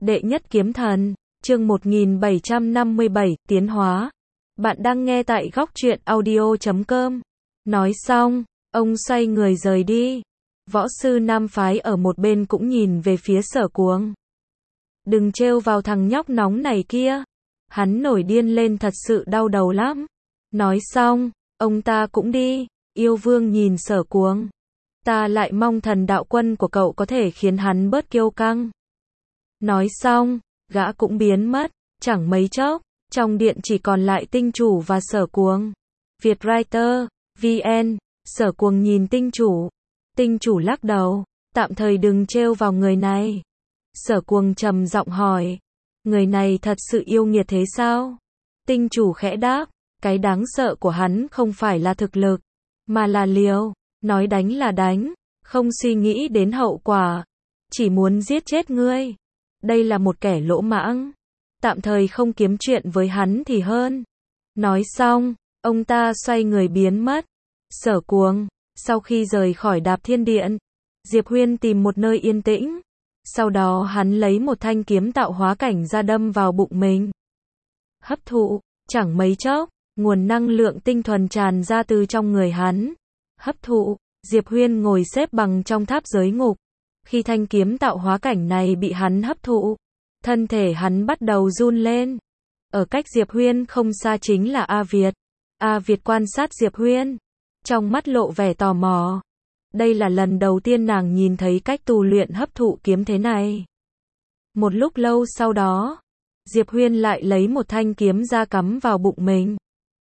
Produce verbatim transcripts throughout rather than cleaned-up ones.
Đệ nhất kiếm thần, chương một nghìn bảy trăm năm mươi bảy, tiến hóa. Bạn đang nghe tại góc truyện audio chấm com. Nói xong, ông xoay người rời đi. Võ sư Nam phái ở một bên cũng nhìn về phía Sở Cuồng. Đừng trêu vào thằng nhóc nóng này kia. Hắn nổi điên lên thật sự đau đầu lắm. Nói xong, ông ta cũng đi. Yêu Vương nhìn Sở Cuồng. Ta lại mong thần đạo quân của cậu có thể khiến hắn bớt kiêu căng. Nói xong, gã cũng biến mất. Chẳng mấy chốc, trong điện chỉ còn lại Tinh Chủ và Sở Cuồng. Vietwriter, vê en, Sở Cuồng nhìn Tinh Chủ. Tinh Chủ lắc đầu, tạm thời đừng trêu vào người này. Sở Cuồng trầm giọng hỏi, người này thật sự yêu nghiệt thế sao? Tinh Chủ khẽ đáp, cái đáng sợ của hắn không phải là thực lực, mà là liều, nói đánh là đánh, không suy nghĩ đến hậu quả, chỉ muốn giết chết ngươi. Đây là một kẻ lỗ mãng, tạm thời không kiếm chuyện với hắn thì hơn. Nói xong, ông ta xoay người biến mất. Sở Cuồng, sau khi rời khỏi Đạp Thiên Điện, Diệp Huyên tìm một nơi yên tĩnh. Sau đó hắn lấy một thanh kiếm tạo hóa cảnh ra đâm vào bụng mình. Hấp thụ, chẳng mấy chốc, nguồn năng lượng tinh thuần tràn ra từ trong người hắn. Hấp thụ, Diệp Huyên ngồi xếp bằng trong tháp giới ngục. Khi thanh kiếm tạo hóa cảnh này bị hắn hấp thụ, thân thể hắn bắt đầu run lên. Ở cách Diệp Huyên không xa chính là A Việt. A Việt quan sát Diệp Huyên, trong mắt lộ vẻ tò mò. Đây là lần đầu tiên nàng nhìn thấy cách tu luyện hấp thụ kiếm thế này. Một lúc lâu sau đó, Diệp Huyên lại lấy một thanh kiếm ra cắm vào bụng mình.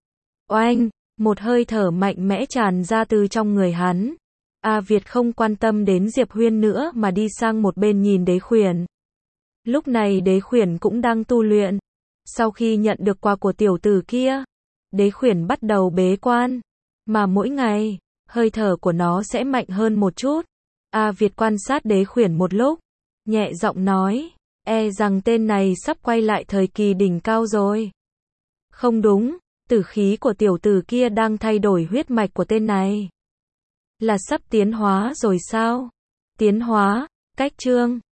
Oanh, một hơi thở mạnh mẽ tràn ra từ trong người hắn. A Việt không quan tâm đến Diệp Huyên nữa mà đi sang một bên nhìn Đế Khuyển. Lúc này Đế Khuyển cũng đang tu luyện. Sau khi nhận được quà của tiểu tử kia, Đế Khuyển bắt đầu bế quan. Mà mỗi ngày, hơi thở của nó sẽ mạnh hơn một chút. A Việt quan sát Đế Khuyển một lúc, nhẹ giọng nói, e rằng tên này sắp quay lại thời kỳ đỉnh cao rồi. Không đúng, tử khí của tiểu tử kia đang thay đổi huyết mạch của tên này. Là sắp tiến hóa rồi sao? Tiến hóa, cách chương